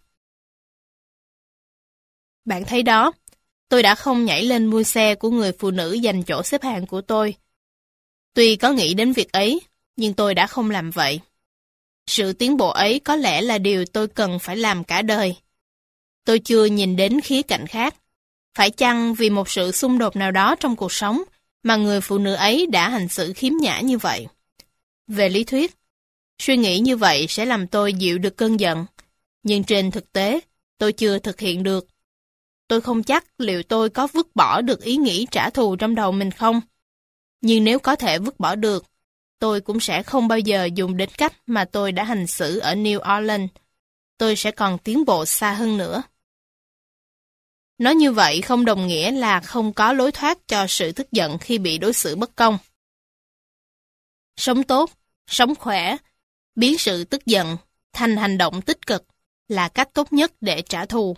Bạn thấy đó, tôi đã không nhảy lên mui xe của người phụ nữ giành chỗ xếp hàng của tôi. Tuy có nghĩ đến việc ấy, nhưng tôi đã không làm vậy. Sự tiến bộ ấy có lẽ là điều tôi cần phải làm cả đời. Tôi chưa nhìn đến khía cạnh khác. Phải chăng vì một sự xung đột nào đó trong cuộc sống mà người phụ nữ ấy đã hành xử khiếm nhã như vậy? Về lý thuyết, suy nghĩ như vậy sẽ làm tôi dịu được cơn giận. Nhưng trên thực tế, tôi chưa thực hiện được. Tôi không chắc liệu tôi có vứt bỏ được ý nghĩ trả thù trong đầu mình không. Nhưng nếu có thể vứt bỏ được, tôi cũng sẽ không bao giờ dùng đến cách mà tôi đã hành xử ở New Orleans. Tôi sẽ còn tiến bộ xa hơn nữa. Nói như vậy không đồng nghĩa là không có lối thoát cho sự tức giận khi bị đối xử bất công. Sống tốt, sống khỏe, biến sự tức giận thành hành động tích cực là cách tốt nhất để trả thù.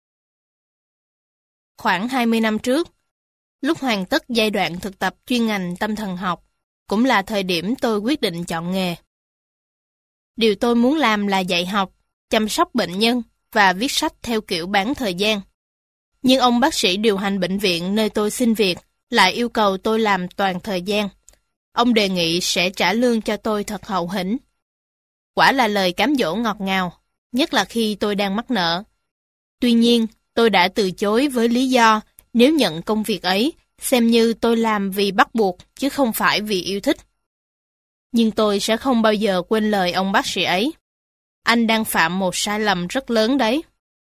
Khoảng 20 năm trước, lúc hoàn tất giai đoạn thực tập chuyên ngành tâm thần học, cũng là thời điểm tôi quyết định chọn nghề. Điều tôi muốn làm là dạy học, chăm sóc bệnh nhân và viết sách theo kiểu bán thời gian. Nhưng ông bác sĩ điều hành bệnh viện nơi tôi xin việc lại yêu cầu tôi làm toàn thời gian. Ông đề nghị sẽ trả lương cho tôi thật hậu hĩnh. Quả là lời cám dỗ ngọt ngào, nhất là khi tôi đang mắc nợ. Tuy nhiên, tôi đã từ chối với lý do nếu nhận công việc ấy, xem như tôi làm vì bắt buộc chứ không phải vì yêu thích. Nhưng tôi sẽ không bao giờ quên lời ông bác sĩ ấy. Anh đang phạm một sai lầm rất lớn đấy.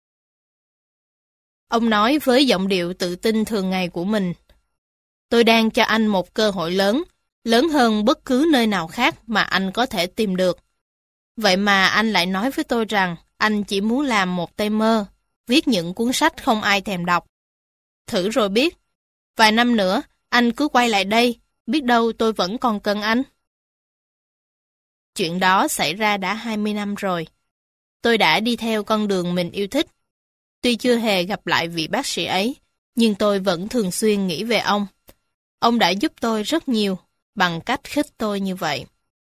Ông nói với giọng điệu tự tin thường ngày của mình. Tôi đang cho anh một cơ hội lớn, lớn hơn bất cứ nơi nào khác mà anh có thể tìm được. Vậy mà anh lại nói với tôi rằng anh chỉ muốn làm một tay mơ, viết những cuốn sách không ai thèm đọc. Thử rồi biết, vài năm nữa anh cứ quay lại đây, biết đâu tôi vẫn còn cần anh. Chuyện đó xảy ra đã 20 năm rồi. Tôi đã đi theo con đường mình yêu thích. Tuy chưa hề gặp lại vị bác sĩ ấy, nhưng tôi vẫn thường xuyên nghĩ về ông. Ông đã giúp tôi rất nhiều, bằng cách khích tôi như vậy.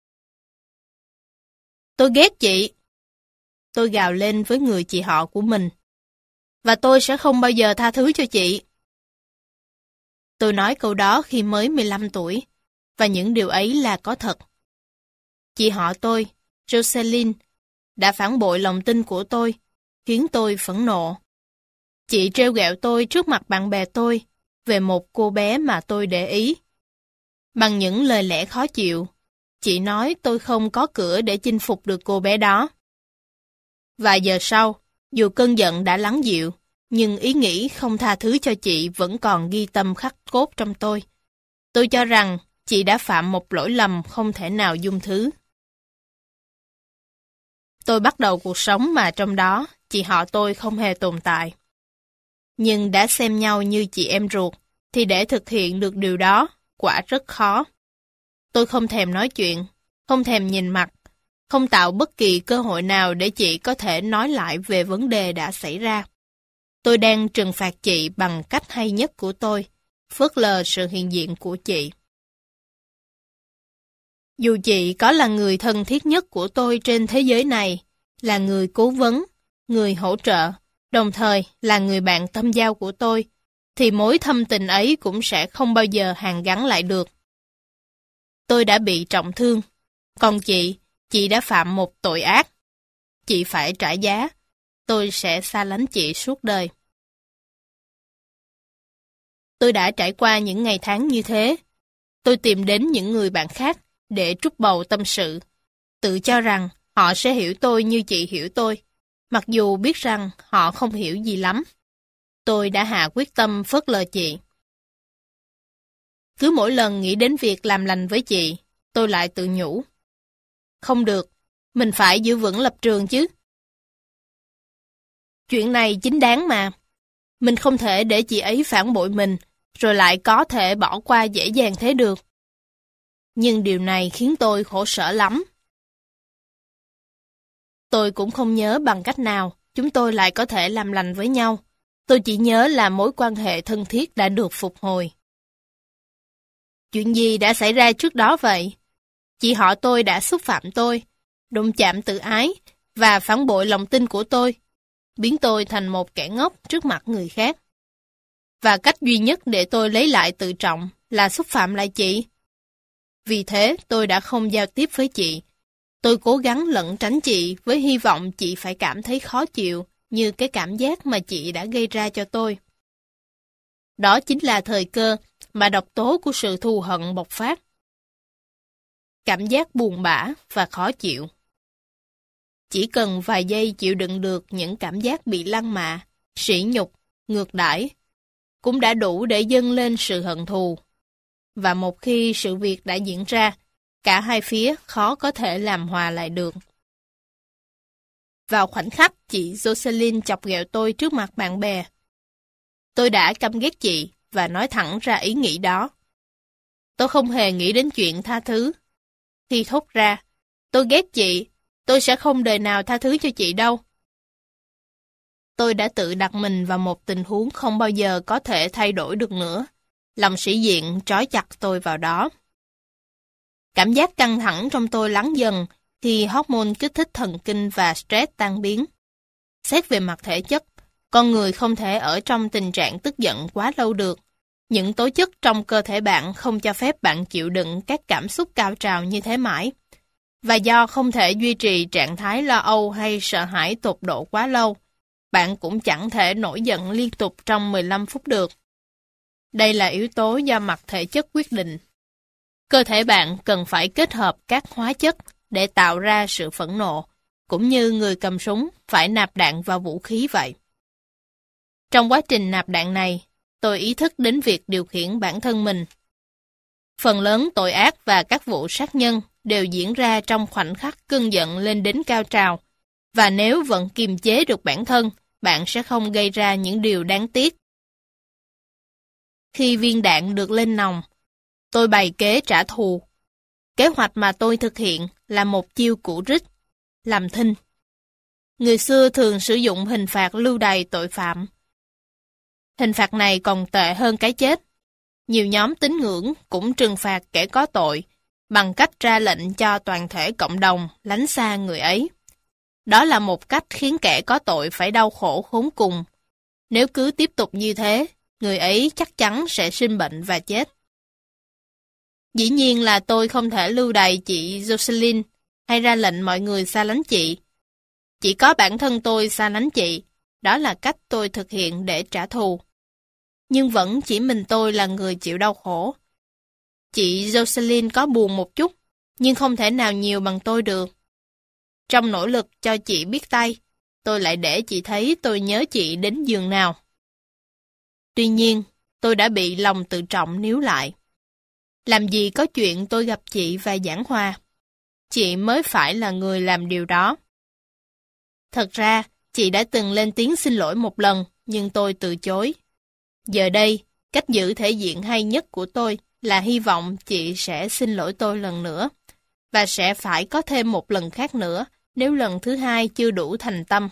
Tôi ghét chị. Tôi gào lên với người chị họ của mình. Và tôi sẽ không bao giờ tha thứ cho chị. Tôi nói câu đó khi mới 15 tuổi, và những điều ấy là có thật. Chị họ tôi, Jocelyn, đã phản bội lòng tin của tôi, khiến tôi phẫn nộ. Chị trêu ghẹo tôi trước mặt bạn bè tôi về một cô bé mà tôi để ý. Bằng những lời lẽ khó chịu, chị nói tôi không có cửa để chinh phục được cô bé đó. Vài giờ sau, dù cơn giận đã lắng dịu, nhưng ý nghĩ không tha thứ cho chị vẫn còn ghi tâm khắc cốt trong tôi. Tôi cho rằng chị đã phạm một lỗi lầm không thể nào dung thứ. Tôi bắt đầu cuộc sống mà trong đó chị họ tôi không hề tồn tại. Nhưng đã xem nhau như chị em ruột, thì để thực hiện được điều đó, quả rất khó. Tôi không thèm nói chuyện, không thèm nhìn mặt, không tạo bất kỳ cơ hội nào để chị có thể nói lại về vấn đề đã xảy ra. Tôi đang trừng phạt chị bằng cách hay nhất của tôi, phớt lờ sự hiện diện của chị. Dù chị có là người thân thiết nhất của tôi trên thế giới này, là người cố vấn, người hỗ trợ, đồng thời là người bạn tâm giao của tôi, thì mối thâm tình ấy cũng sẽ không bao giờ hàn gắn lại được. Tôi đã bị trọng thương, còn chị đã phạm một tội ác. Chị phải trả giá, tôi sẽ xa lánh chị suốt đời. Tôi đã trải qua những ngày tháng như thế. Tôi tìm đến những người bạn khác để trút bầu tâm sự, tự cho rằng họ sẽ hiểu tôi như chị hiểu tôi, mặc dù biết rằng họ không hiểu gì lắm. Tôi đã hạ quyết tâm phớt lờ chị. Cứ mỗi lần nghĩ đến việc làm lành với chị, tôi lại tự nhủ. Không được, mình phải giữ vững lập trường chứ. Chuyện này chính đáng mà. Mình không thể để chị ấy phản bội mình, rồi lại có thể bỏ qua dễ dàng thế được. Nhưng điều này khiến tôi khổ sở lắm. Tôi cũng không nhớ bằng cách nào chúng tôi lại có thể làm lành với nhau. Tôi chỉ nhớ là mối quan hệ thân thiết đã được phục hồi. Chuyện gì đã xảy ra trước đó vậy? Chị họ tôi đã xúc phạm tôi, đụng chạm tự ái và phản bội lòng tin của tôi, biến tôi thành một kẻ ngốc trước mặt người khác. Và cách duy nhất để tôi lấy lại tự trọng là xúc phạm lại chị. Vì thế tôi đã không giao tiếp với chị. Tôi cố gắng lẩn tránh chị với hy vọng chị phải cảm thấy khó chịu như cái cảm giác mà chị đã gây ra cho tôi. Đó chính là thời cơ mà độc tố của sự thù hận bộc phát. Cảm giác buồn bã và khó chịu. Chỉ cần vài giây chịu đựng được những cảm giác bị lăng mạ, sỉ nhục, ngược đãi, cũng đã đủ để dâng lên sự hận thù. Và một khi sự việc đã diễn ra, cả hai phía khó có thể làm hòa lại được. Vào khoảnh khắc chị Jocelyn chọc ghẹo tôi trước mặt bạn bè, tôi đã căm ghét chị và nói thẳng ra ý nghĩ đó. Tôi không hề nghĩ đến chuyện tha thứ. Khi thốt ra, tôi ghét chị, tôi sẽ không đời nào tha thứ cho chị đâu. Tôi đã tự đặt mình vào một tình huống không bao giờ có thể thay đổi được nữa. Lòng sĩ diện trói chặt tôi vào đó. Cảm giác căng thẳng trong tôi lắng dần khi hormone kích thích thần kinh và stress tan biến. Xét về mặt thể chất, Con người không thể ở trong tình trạng tức giận quá lâu được. Những tố chất trong cơ thể bạn không cho phép bạn chịu đựng các cảm xúc cao trào như thế mãi. Và do không thể duy trì trạng thái lo âu hay sợ hãi tột độ quá lâu, bạn cũng chẳng thể nổi giận liên tục trong 15 phút được. Đây là yếu tố do mặt thể chất quyết định. Cơ thể bạn cần phải kết hợp các hóa chất để tạo ra sự phẫn nộ, cũng như người cầm súng phải nạp đạn vào vũ khí vậy. Trong quá trình nạp đạn này, tôi ý thức đến việc điều khiển bản thân mình. Phần lớn tội ác và các vụ sát nhân đều diễn ra trong khoảnh khắc cơn giận lên đến cao trào, và nếu vẫn kiềm chế được bản thân, bạn sẽ không gây ra những điều đáng tiếc. Khi viên đạn được lên nòng, tôi bày kế trả thù. Kế hoạch mà tôi thực hiện là một chiêu cũ rích, làm thinh. Người xưa thường sử dụng hình phạt lưu đày tội phạm. Hình phạt này còn tệ hơn cái chết. Nhiều nhóm tín ngưỡng cũng trừng phạt kẻ có tội bằng cách ra lệnh cho toàn thể cộng đồng lánh xa người ấy. Đó là một cách khiến kẻ có tội phải đau khổ khốn cùng. Nếu cứ tiếp tục như thế, người ấy chắc chắn sẽ sinh bệnh và chết. Dĩ nhiên là tôi không thể lưu đày chị Jocelyn hay ra lệnh mọi người xa lánh chị. Chỉ có bản thân tôi xa lánh chị, đó là cách tôi thực hiện để trả thù. Nhưng vẫn chỉ mình tôi là người chịu đau khổ. Chị Jocelyn có buồn một chút, nhưng không thể nào nhiều bằng tôi được. Trong nỗ lực cho chị biết tay, tôi lại để chị thấy tôi nhớ chị đến giường nào. Tuy nhiên, tôi đã bị lòng tự trọng níu lại. Làm gì có chuyện tôi gặp chị và giảng hòa. Chị mới phải là người làm điều đó. Thật ra, chị đã từng lên tiếng xin lỗi một lần, nhưng tôi từ chối. Giờ đây, cách giữ thể diện hay nhất của tôi là hy vọng chị sẽ xin lỗi tôi lần nữa, và sẽ phải có thêm một lần khác nữa nếu lần thứ hai chưa đủ thành tâm.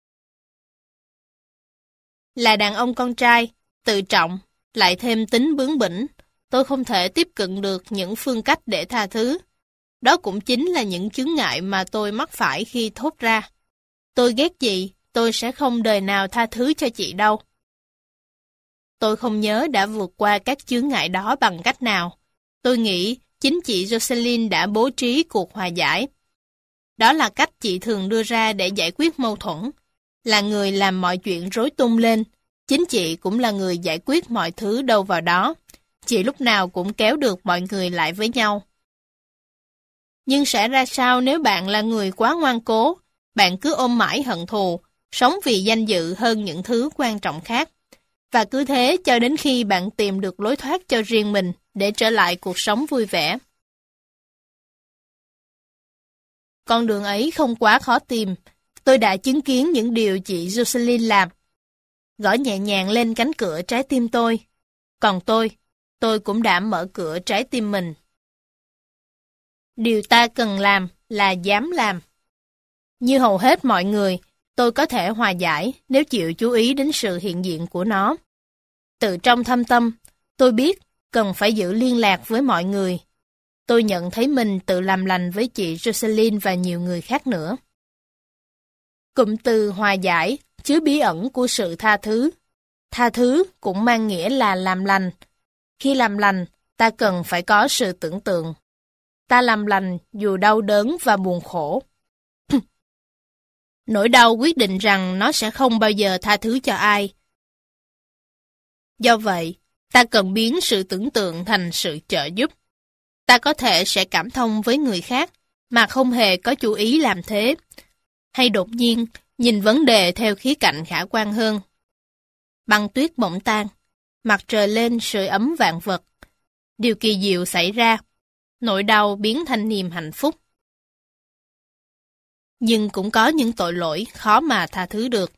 Là đàn ông con trai, tự trọng, lại thêm tính bướng bỉnh, tôi không thể tiếp cận được những phương cách để tha thứ. Đó cũng chính là những chướng ngại mà tôi mắc phải khi thốt ra. Tôi ghét chị, tôi sẽ không đời nào tha thứ cho chị đâu. Tôi không nhớ đã vượt qua các chướng ngại đó bằng cách nào. Tôi nghĩ chính chị Jocelyn đã bố trí cuộc hòa giải. Đó là cách chị thường đưa ra để giải quyết mâu thuẫn. Là người làm mọi chuyện rối tung lên. Chính chị cũng là người giải quyết mọi thứ đâu vào đó. Chị lúc nào cũng kéo được mọi người lại với nhau. Nhưng sẽ ra sao nếu bạn là người quá ngoan cố, bạn cứ ôm mãi hận thù, sống vì danh dự hơn những thứ quan trọng khác, và cứ thế cho đến khi bạn tìm được lối thoát cho riêng mình để trở lại cuộc sống vui vẻ. Con đường ấy không quá khó tìm, tôi đã chứng kiến những điều chị Jocelyn làm. Gõ nhẹ nhàng lên cánh cửa trái tim tôi. Còn tôi cũng đã mở cửa trái tim mình. Điều ta cần làm là dám làm. Như hầu hết mọi người, tôi có thể hòa giải nếu chịu chú ý đến sự hiện diện của nó. Từ trong thâm tâm, tôi biết cần phải giữ liên lạc với mọi người. Tôi nhận thấy mình tự làm lành với chị Jocelyn và nhiều người khác nữa. Cụm từ hòa giải chứa bí ẩn của sự tha thứ. Tha thứ cũng mang nghĩa là làm lành. Khi làm lành, ta cần phải có sự tưởng tượng. Ta làm lành dù đau đớn và buồn khổ. Nỗi đau quyết định rằng nó sẽ không bao giờ tha thứ cho ai. Do vậy, ta cần biến sự tưởng tượng thành sự trợ giúp. Ta có thể sẽ cảm thông với người khác mà không hề có chú ý làm thế. Hay đột nhiên nhìn vấn đề theo khía cạnh khả quan hơn. Băng tuyết bỗng tan, mặt trời lên sưởi ấm vạn vật. Điều kỳ diệu xảy ra, nỗi đau biến thành niềm hạnh phúc. Nhưng cũng có những tội lỗi khó mà tha thứ được.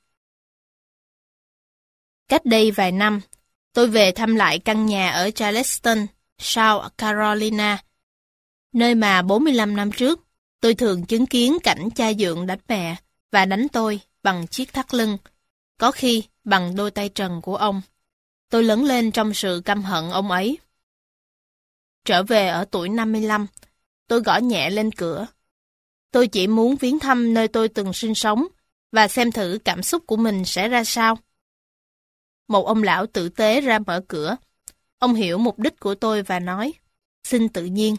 Cách đây vài năm, tôi về thăm lại căn nhà ở Charleston, South Carolina, nơi mà 45 năm trước, tôi thường chứng kiến cảnh cha dượng đánh mẹ và đánh tôi bằng chiếc thắt lưng, có khi bằng đôi tay trần của ông. Tôi lớn lên trong sự căm hận ông ấy. Trở về ở tuổi 55, tôi gõ nhẹ lên cửa. Tôi chỉ muốn viếng thăm nơi tôi từng sinh sống và xem thử cảm xúc của mình sẽ ra sao một ông lão tử tế ra mở cửa. Ông hiểu mục đích của tôi và nói, xin tự nhiên.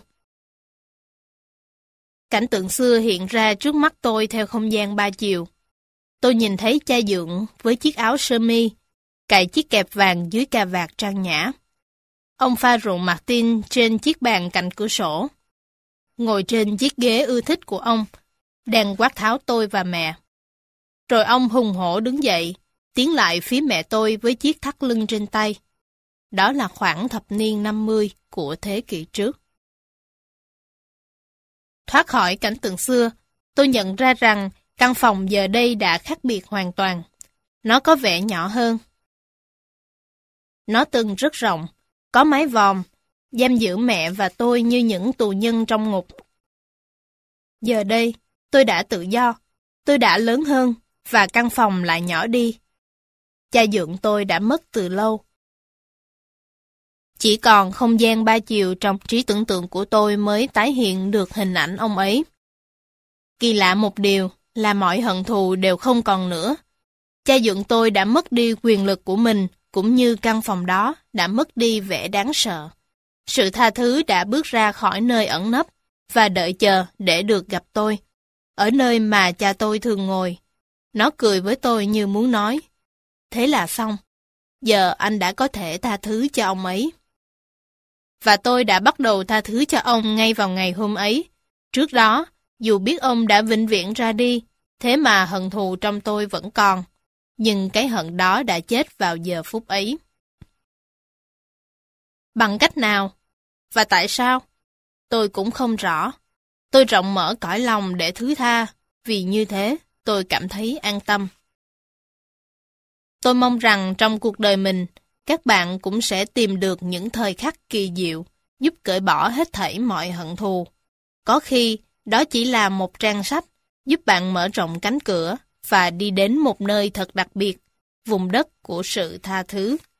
Cảnh tượng xưa hiện ra trước mắt tôi theo không gian ba chiều. Tôi nhìn thấy cha dượng với chiếc áo sơ mi, cài chiếc kẹp vàng dưới cà vạt trang nhã. Ông pha rượu Martin trên chiếc bàn cạnh cửa sổ. Ngồi trên chiếc ghế ưa thích của ông, đang quát tháo tôi và mẹ. Rồi ông hùng hổ đứng dậy, tiến lại phía mẹ tôi với chiếc thắt lưng trên tay. Đó là khoảng thập niên 50 của thế kỷ trước. Thoát khỏi cảnh tượng xưa, tôi nhận ra rằng căn phòng giờ đây đã khác biệt hoàn toàn. Nó có vẻ nhỏ hơn. Nó từng rất rộng, có mái vòm, giam giữ mẹ và tôi như những tù nhân trong ngục. Giờ đây, tôi đã tự do, tôi đã lớn hơn, và căn phòng lại nhỏ đi. Cha dượng tôi đã mất từ lâu. Chỉ còn không gian ba chiều trong trí tưởng tượng của tôi mới tái hiện được hình ảnh ông ấy. Kỳ lạ một điều là mọi hận thù đều không còn nữa. Cha dượng tôi đã mất đi quyền lực của mình, cũng như căn phòng đó đã mất đi vẻ đáng sợ. Sự tha thứ đã bước ra khỏi nơi ẩn nấp và đợi chờ để được gặp tôi, ở nơi mà cha tôi thường ngồi. Nó cười với tôi như muốn nói, thế là xong, giờ anh đã có thể tha thứ cho ông ấy. Và tôi đã bắt đầu tha thứ cho ông ngay vào ngày hôm ấy. Trước đó, dù biết ông đã vĩnh viễn ra đi, thế mà hận thù trong tôi vẫn còn. Nhưng cái hận đó đã chết vào giờ phút ấy. Bằng cách nào? Và tại sao? Tôi cũng không rõ. Tôi rộng mở cõi lòng để thứ tha, vì như thế tôi cảm thấy an tâm. Tôi mong rằng trong cuộc đời mình, các bạn cũng sẽ tìm được những thời khắc kỳ diệu, giúp cởi bỏ hết thảy mọi hận thù. Có khi, đó chỉ là một trang sách, giúp bạn mở rộng cánh cửa và đi đến một nơi thật đặc biệt, vùng đất của sự tha thứ.